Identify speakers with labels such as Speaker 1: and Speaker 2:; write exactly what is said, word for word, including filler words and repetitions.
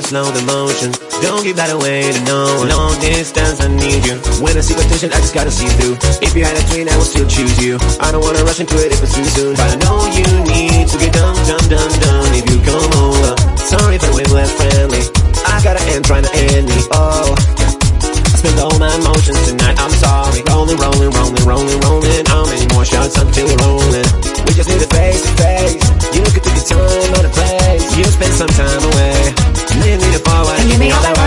Speaker 1: slow the motion. Don't give that away to no one. Long distance, I need you. When I see potential, I just gotta see through. If you had a twin, I would still choose you. I don't wanna rush into it if it's too soon, but I know you need to get done, done, done, done. If you come over, sorry if I went less friendly. I got an end trying to end me. Oh, I spent all my emotions tonight, I'm sorry. Rolling, rolling, rolling, rolling, rolling. How many more shots until we're rolling? We just need a face to face. You could take your time out of place. You spend some time away. Leave me to forward, give me all that.